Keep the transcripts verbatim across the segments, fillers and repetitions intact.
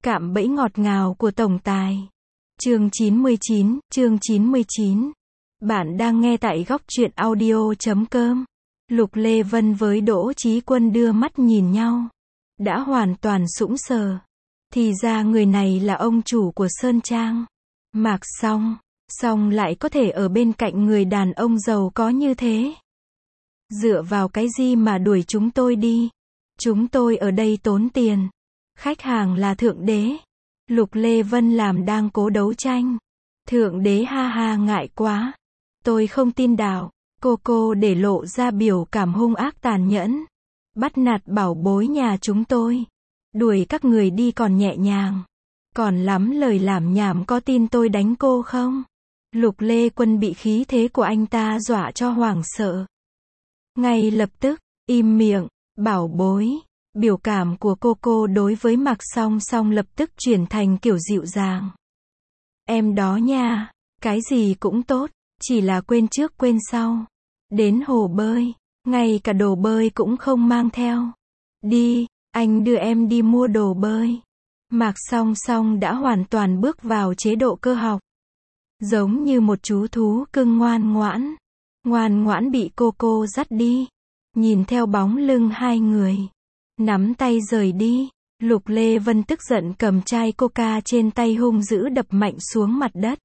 Cạm bẫy ngọt ngào của tổng tài. Chương chín mươi chín, chương chín mươi chín. Bạn đang nghe tại góc truyện audio chấm com. Lục Lê Vân với Đỗ Chí Quân đưa mắt nhìn nhau. Đã hoàn toàn sững sờ. Thì ra người này là ông chủ của Sơn Trang. Mạc Song. Song lại có thể ở bên cạnh người đàn ông giàu có như thế. Dựa vào cái gì mà đuổi chúng tôi đi? Chúng tôi ở đây tốn tiền. Khách hàng là Thượng Đế. Lục Lê Vân làm đang cố đấu tranh. Thượng Đế ha ha ngại quá. Tôi không tin đạo. Cô cô để lộ ra biểu cảm hung ác tàn nhẫn. Bắt nạt bảo bối nhà chúng tôi. Đuổi các người đi còn nhẹ nhàng. Còn lắm lời làm nhảm, có tin tôi đánh cô không? Lục Lê Quân bị khí thế của anh ta dọa cho hoảng sợ. Ngay lập tức, im miệng, bảo bối. Biểu cảm của cô cô đối với Mạc Song Song lập tức chuyển thành kiểu dịu dàng. Em đó nha, cái gì cũng tốt, chỉ là quên trước quên sau. Đến hồ bơi, ngay cả đồ bơi cũng không mang theo. Đi, anh đưa em đi mua đồ bơi. Mạc Song Song đã hoàn toàn bước vào chế độ cơ học. Giống như một chú thú cưng ngoan ngoãn. Ngoan ngoãn bị cô cô dắt đi. Nhìn theo bóng lưng hai người. Nắm tay rời đi. Lục Lê Vân tức giận cầm chai coca trên tay hung dữ đập mạnh xuống mặt đất.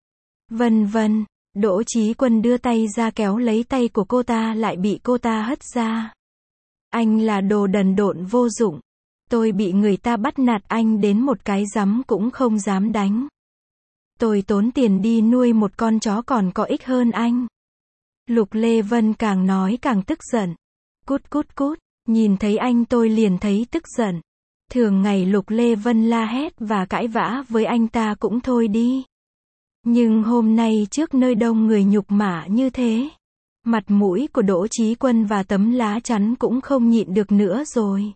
Vân vân. Đỗ Chí Quân đưa tay ra kéo lấy tay của cô ta, lại bị cô ta hất ra. Anh là đồ đần độn vô dụng. Tôi bị người ta bắt nạt, anh đến một cái giấm cũng không dám đánh. Tôi tốn tiền đi nuôi một con chó còn có ích hơn anh. Lục Lê Vân càng nói càng tức giận. Cút cút cút. Nhìn thấy anh tôi liền thấy tức giận. Thường ngày Lục Lê Vân la hét và cãi vã với anh ta cũng thôi đi. Nhưng hôm nay trước nơi đông người nhục mạ như thế, mặt mũi của Đỗ Chí Quân và tấm lá chắn cũng không nhịn được nữa rồi.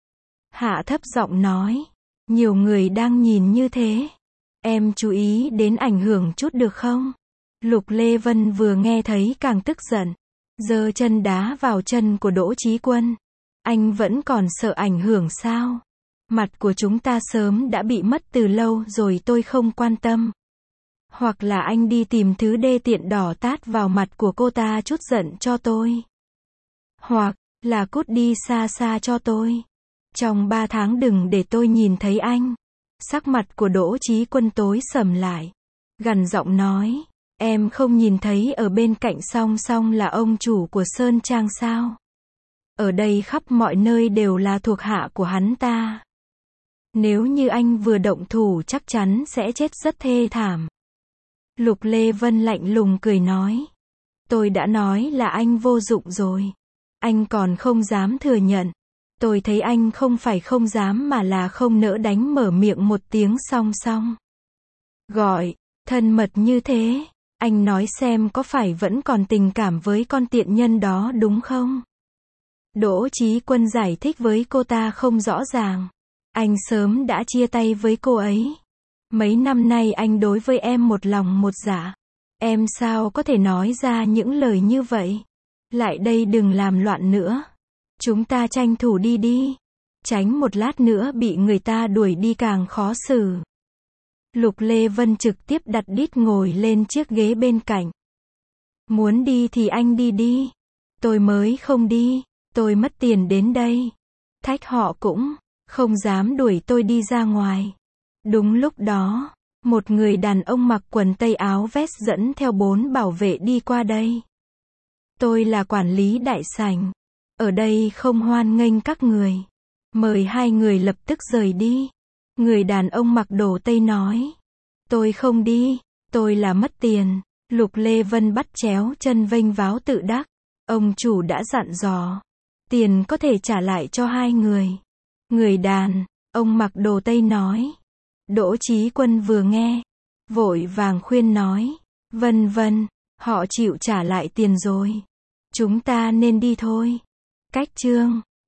Hạ thấp giọng nói, nhiều người đang nhìn như thế, em chú ý đến ảnh hưởng chút được không? Lục Lê Vân vừa nghe thấy càng tức giận, giơ chân đá vào chân của Đỗ Chí Quân. Anh vẫn còn sợ ảnh hưởng sao? Mặt của chúng ta sớm đã bị mất từ lâu rồi, tôi không quan tâm. Hoặc là anh đi tìm thứ đê tiện đỏ tát vào mặt của cô ta chút giận cho tôi. Hoặc là cút đi xa xa cho tôi. Trong ba tháng đừng để tôi nhìn thấy anh. Sắc mặt của Đỗ Chí Quân tối sầm lại. Gằn giọng nói, em không nhìn thấy ở bên cạnh Song Song là ông chủ của Sơn Trang sao? Ở đây khắp mọi nơi đều là thuộc hạ của hắn ta. Nếu như anh vừa động thủ chắc chắn sẽ chết rất thê thảm. Lục Lê Vân lạnh lùng cười nói. Tôi đã nói là anh vô dụng rồi. Anh còn không dám thừa nhận. Tôi thấy anh không phải không dám mà là không nỡ đánh mở miệng một tiếng Song Song. Gọi, thân mật như thế. Anh nói xem có phải vẫn còn tình cảm với con tiện nhân đó đúng không? Đỗ Chí Quân giải thích với cô ta không rõ ràng. Anh sớm đã chia tay với cô ấy. Mấy năm nay anh đối với em một lòng một dạ. Em sao có thể nói ra những lời như vậy? Lại đây đừng làm loạn nữa. Chúng ta tranh thủ đi đi. Tránh một lát nữa bị người ta đuổi đi càng khó xử. Lục Lê Vân trực tiếp đặt đít ngồi lên chiếc ghế bên cạnh. Muốn đi thì anh đi đi. Tôi mới không đi. Tôi mất tiền đến đây. Thách họ cũng không dám đuổi tôi đi ra ngoài. Đúng lúc đó, một người đàn ông mặc quần tây áo vest dẫn theo bốn bảo vệ đi qua đây. Tôi là quản lý đại sảnh. Ở đây không hoan nghênh các người. Mời hai người lập tức rời đi. Người đàn ông mặc đồ tây nói. Tôi không đi, tôi là mất tiền. Lục Lê Vân bắt chéo chân vênh váo tự đắc. Ông chủ đã dặn dò. Tiền có thể trả lại cho hai người. Người đàn ông mặc đồ tây nói. Đỗ Chí Quân vừa nghe, vội vàng khuyên nói. Vân vân, họ chịu trả lại tiền rồi. Chúng ta nên đi thôi. Cách chương